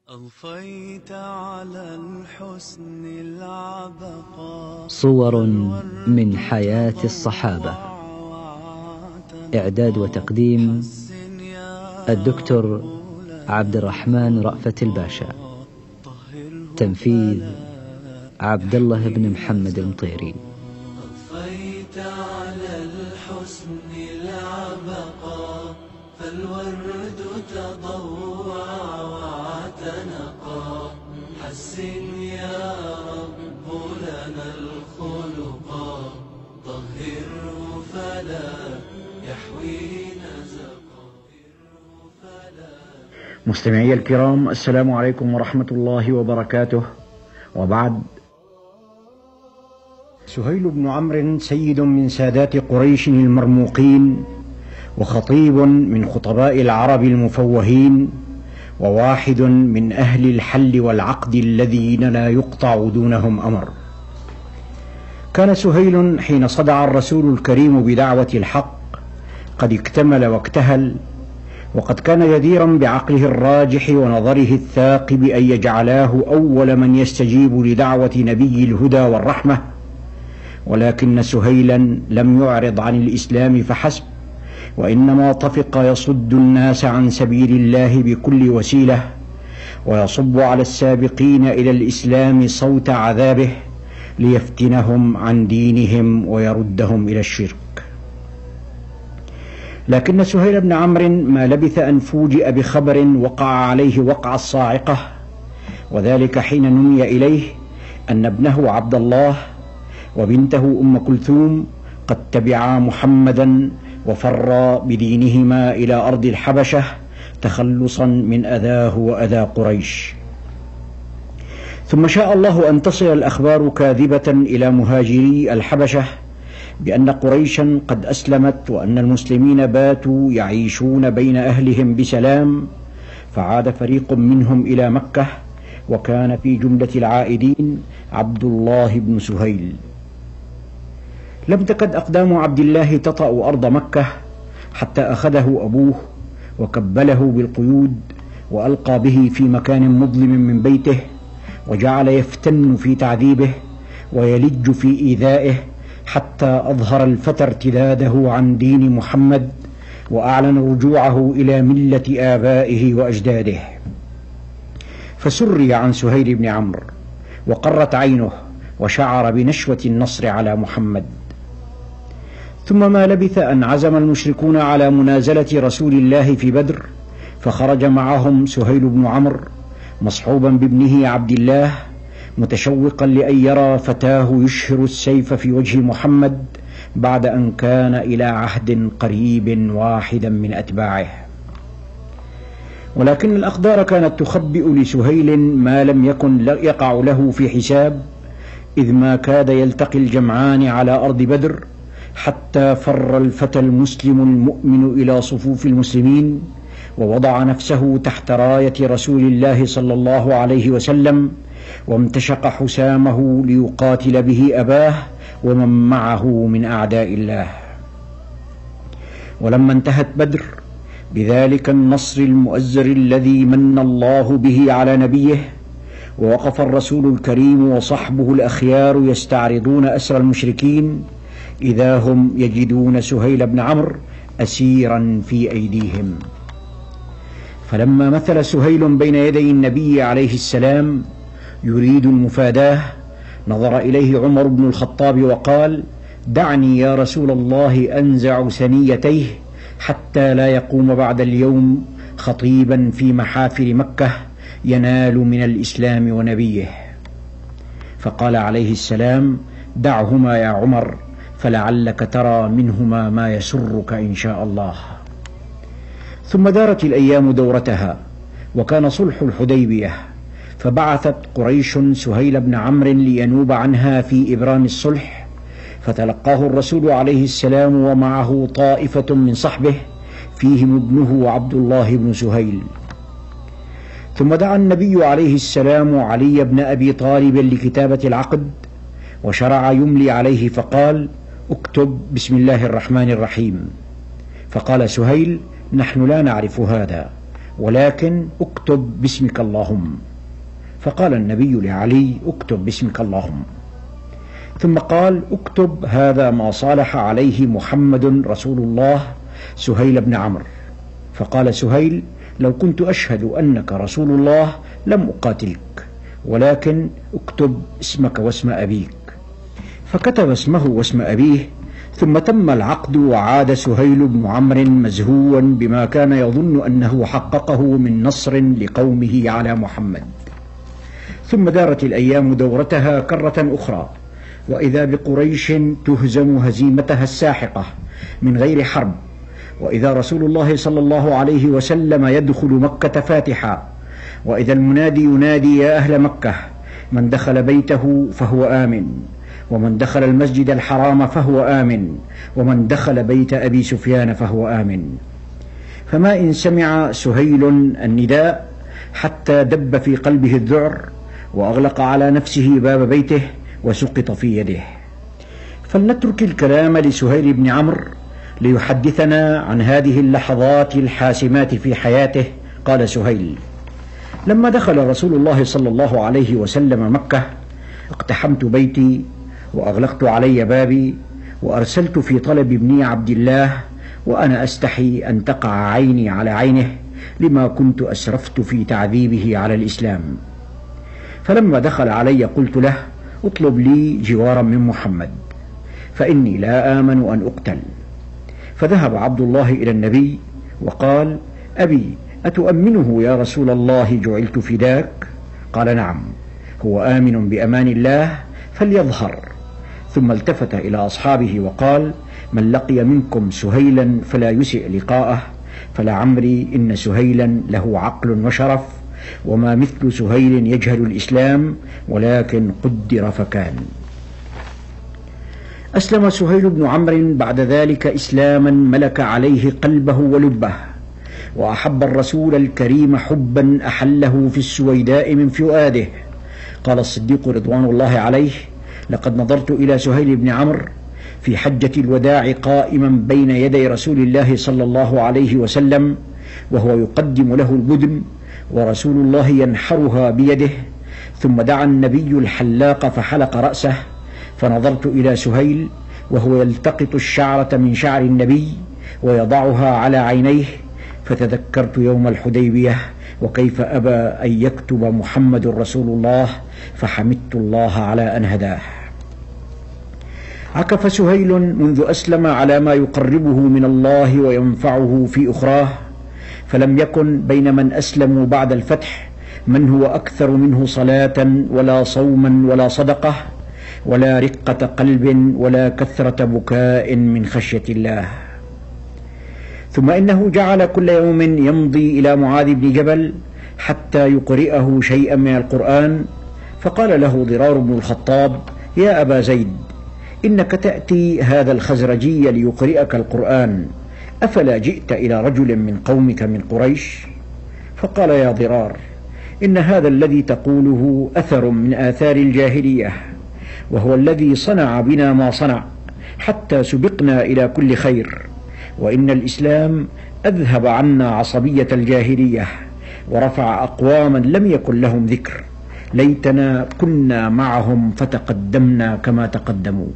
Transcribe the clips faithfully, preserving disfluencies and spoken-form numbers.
أضفيت على الحسن العبقى. صور من حياة الصحابة. إعداد وتقديم الدكتور عبد الرحمن رأفت الباشا. تنفيذ عبد الله بن محمد المطيري. أضفيت على الحسن العبقى، فالورد تضوع واعتنقا. حسن يا رب لنا الخلقا، طهره فلا يحوي نزقا. مستمعي الكرام، السلام عليكم ورحمة الله وبركاته. وبعد، سهيل بن عمرو سيد من سادات قريش المرموقين، وخطيب من خطباء العرب المفوهين، وواحد من أهل الحل والعقد الذين لا يقطع دونهم أمر. كان سهيل حين صدع الرسول الكريم بدعوة الحق قد اكتمل واكتهل، وقد كان جديرا بعقله الراجح ونظره الثاقب أن يجعلاه أول من يستجيب لدعوة نبي الهدى والرحمة. ولكن سهيلا لم يعرض عن الإسلام فحسب، وإنما طفق يصد الناس عن سبيل الله بكل وسيلة، ويصب على السابقين إلى الإسلام صوت عذابه ليفتنهم عن دينهم ويردهم إلى الشرك. لكن سهيل بن عمرو ما لبث أن فوجئ بخبر وقع عليه وقع الصاعقة، وذلك حين نمي إليه أن ابنه عبد الله وبنته أم كلثوم قد تبعا محمدا وفرا بدينهما إلى أرض الحبشة تخلصا من أذاه وأذى قريش. ثم شاء الله أن تصل الأخبار كاذبة إلى مهاجري الحبشة بأن قريشا قد أسلمت، وأن المسلمين باتوا يعيشون بين أهلهم بسلام. فعاد فريق منهم إلى مكة، وكان في جملة العائدين عبد الله بن سهيل. لم تكد أقدام عبد الله تطأ أرض مكة حتى أخذه أبوه وكبله بالقيود، وألقى به في مكان مظلم من بيته، وجعل يفتن في تعذيبه ويلج في إيذائه، حتى أظهر الفتى ارتداده عن دين محمد، وأعلن رجوعه إلى ملة آبائه وأجداده. فسري عن سهيل بن عمرو، وقرت عينه، وشعر بنشوة النصر على محمد. ثم ما لبث أن عزم المشركون على منازلة رسول الله في بدر، فخرج معهم سهيل بن عمرو مصحوبا بابنه عبد الله، متشوقا لأن يرى فتاه يشهر السيف في وجه محمد بعد أن كان إلى عهد قريب واحدا من أتباعه. ولكن الأقدار كانت تخبئ لسهيل ما لم يكن يقع له في حساب، إذ ما كاد يلتقي الجمعان على أرض بدر حتى فر الفتى المسلم المؤمن إلى صفوف المسلمين، ووضع نفسه تحت راية رسول الله صلى الله عليه وسلم، وامتشق حسامه ليقاتل به أباه ومن معه من أعداء الله. ولما انتهت بدر بذلك النصر المؤزر الذي من الله به على نبيه، ووقف الرسول الكريم وصحبه الأخيار يستعرضون أسر المشركين، إذا هم يجدون سهيل بن عمرو أسيرا في أيديهم. فلما مثل سهيل بين يدي النبي عليه السلام يريد المفاداة، نظر إليه عمر بن الخطاب وقال: دعني يا رسول الله أنزع ثنيتيه حتى لا يقوم بعد اليوم خطيبا في محافل مكة ينال من الإسلام ونبيه. فقال عليه السلام: دعهما يا عمر، فلعلك ترى منهما ما يسرك إن شاء الله. ثم دارت الأيام دورتها، وكان صلح الحديبية، فبعثت قريش سهيل بن عمرو لينوب عنها في إبرام الصلح، فتلقاه الرسول عليه السلام ومعه طائفة من صحبه فيهم ابنه عبد الله بن سهيل. ثم دعا النبي عليه السلام علي بن أبي طالب لكتابة العقد، وشرع يملي عليه فقال: اكتب بسم الله الرحمن الرحيم. فقال سهيل: نحن لا نعرف هذا، ولكن اكتب باسمك اللهم. فقال النبي لعلي: اكتب باسمك اللهم. ثم قال: اكتب هذا ما صالح عليه محمد رسول الله سهيل بن عمرو. فقال سهيل: لو كنت أشهد أنك رسول الله لم أقاتلك، ولكن اكتب اسمك واسم أبيك. فكتب اسمه واسم أبيه، ثم تم العقد، وعاد سهيل بن عمرو مزهوا بما كان يظن أنه حققه من نصر لقومه على محمد. ثم دارت الأيام دورتها كرة أخرى، وإذا بقريش تهزم هزيمتها الساحقة من غير حرب، وإذا رسول الله صلى الله عليه وسلم يدخل مكة فاتحا، وإذا المنادي ينادي: يا أهل مكة، من دخل بيته فهو آمن، ومن دخل المسجد الحرام فهو آمن، ومن دخل بيت أبي سفيان فهو آمن. فما إن سمع سهيل النداء حتى دب في قلبه الذعر، وأغلق على نفسه باب بيته وسقط في يده. فلنترك الكلام لسهيل بن عمرو ليحدثنا عن هذه اللحظات الحاسمات في حياته. قال سهيل: لما دخل رسول الله صلى الله عليه وسلم مكة، اقتحمت بيتي وأغلقت علي بابي، وأرسلت في طلب ابني عبد الله، وأنا أستحي أن تقع عيني على عينه لما كنت أسرفت في تعذيبه على الإسلام. فلما دخل علي قلت له: اطلب لي جوارا من محمد، فإني لا آمن أن أقتل. فذهب عبد الله إلى النبي وقال: أبي أتؤمنه يا رسول الله جعلت فداك؟ قال: نعم، هو آمن بأمان الله فليظهر. ثم التفت إلى أصحابه وقال: من لقي منكم سهيلا فلا يسئ لقاءه، فلعمري إن سهيلا له عقل وشرف، وما مثل سهيل يجهل الإسلام، ولكن قدر فكان. أسلم سهيل بن عمرو بعد ذلك إسلاما ملك عليه قلبه ولبه، وأحب الرسول الكريم حبا أحله في السويداء من فؤاده. قال الصديق رضوان الله عليه: لقد نظرت إلى سهيل بن عمرو في حجة الوداع قائما بين يدي رسول الله صلى الله عليه وسلم، وهو يقدم له البدن ورسول الله ينحرها بيده، ثم دعا النبي الحلاق فحلق رأسه، فنظرت إلى سهيل وهو يلتقط الشعرة من شعر النبي ويضعها على عينيه، فتذكرت يوم الحديبية وكيف أبى أن يكتب محمد رسول الله، فحمدت الله على أن هداه. عكف سهيل منذ أسلم على ما يقربه من الله وينفعه في أخراه، فلم يكن بين من أسلموا بعد الفتح من هو أكثر منه صلاة ولا صوما ولا صدقة ولا رقة قلب ولا كثرة بكاء من خشية الله. ثم إنه جعل كل يوم يمضي إلى معاذ بن جبل حتى يقرئه شيئا من القرآن، فقال له ضرار بن الخطاب: يا أبا زيد، إنك تأتي هذا الخزرجي ليقرئك القرآن، أفلا جئت إلى رجل من قومك من قريش؟ فقال: يا ضرار، إن هذا الذي تقوله أثر من آثار الجاهلية، وهو الذي صنع بنا ما صنع حتى سبقنا إلى كل خير، وإن الإسلام أذهب عنا عصبية الجاهلية ورفع أقواما لم يكن لهم ذكر، ليتنا كنا معهم فتقدمنا كما تقدموا.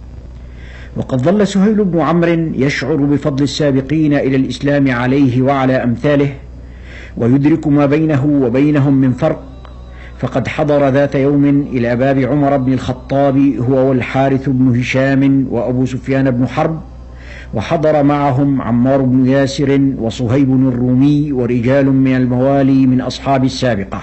وقد ظل سهيل بن عمرو يشعر بفضل السابقين إلى الإسلام عليه وعلى أمثاله، ويدرك ما بينه وبينهم من فرق، فقد حضر ذات يوم إلى باب عمر بن الخطاب هو والحارث بن هشام وأبو سفيان بن حرب، وحضر معهم عمار بن ياسر وصهيب الرومي ورجال من الموالي من أصحاب السابقة.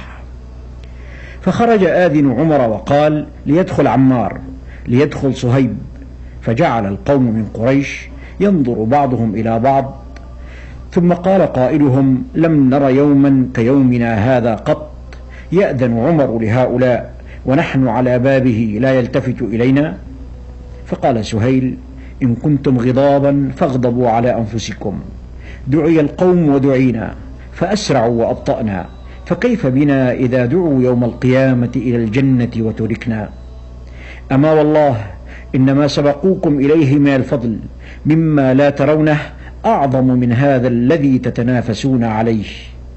فخرج آذن عمر وقال: ليدخل عمار، ليدخل صهيب. فجعل القوم من قريش ينظر بعضهم إلى بعض، ثم قال قائلهم: لم نر يوما كيومنا هذا قط، يأذن عمر لهؤلاء ونحن على بابه لا يلتفت إلينا. فقال سهيل: إن كنتم غضابا فاغضبوا على أنفسكم، دعي القوم ودعينا فأسرعوا وأبطأنا، فكيف بنا إذا دعوا يوم القيامة إلى الجنة وتركنا؟ أما والله إن ما سبقوكم إليه من الفضل مما لا ترونه أعظم من هذا الذي تتنافسون عليه.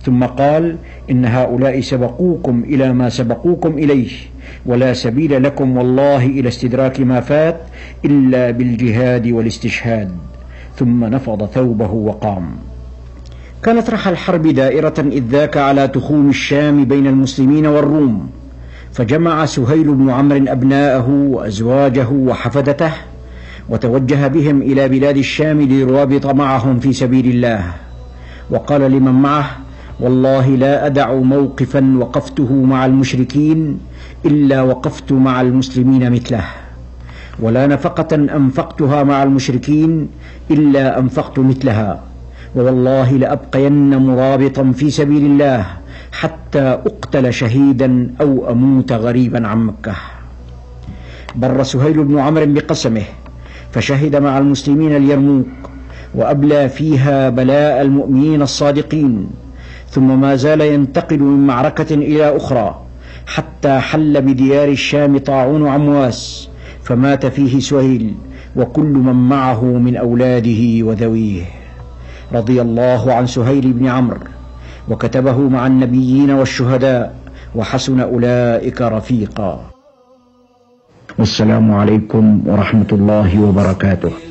ثم قال: إن هؤلاء سبقوكم إلى ما سبقوكم إليه، ولا سبيل لكم والله إلى استدراك ما فات إلا بالجهاد والاستشهاد. ثم نفض ثوبه وقام. كانت رحى الحرب دائرة إذ ذاك على تخوم الشام بين المسلمين والروم، فجمع سهيل بن عمرو أبناءه وأزواجه وحفدته وتوجه بهم إلى بلاد الشام ليرابط معهم في سبيل الله، وقال لمن معه: والله لا أدع موقفا وقفته مع المشركين إلا وقفت مع المسلمين مثله، ولا نفقة أنفقتها مع المشركين إلا أنفقت مثلها، ووالله لأبقين مرابطا في سبيل الله حتى أقتل شهيدا أو أموت غريبا عن مكة. بر سهيل بن عمرو بقسمه، فشهد مع المسلمين اليرموك، وأبلى فيها بلاء المؤمنين الصادقين، ثم ما زال ينتقل من معركة إلى أخرى حتى حل بديار الشام طاعون عمواس، فمات فيه سهيل وكل من معه من أولاده وذويه. رضي الله عن سهيل بن عمرو، وكتبه مع النبيين والشهداء، وحسن أولئك رفيقا. والسلام عليكم ورحمة الله وبركاته.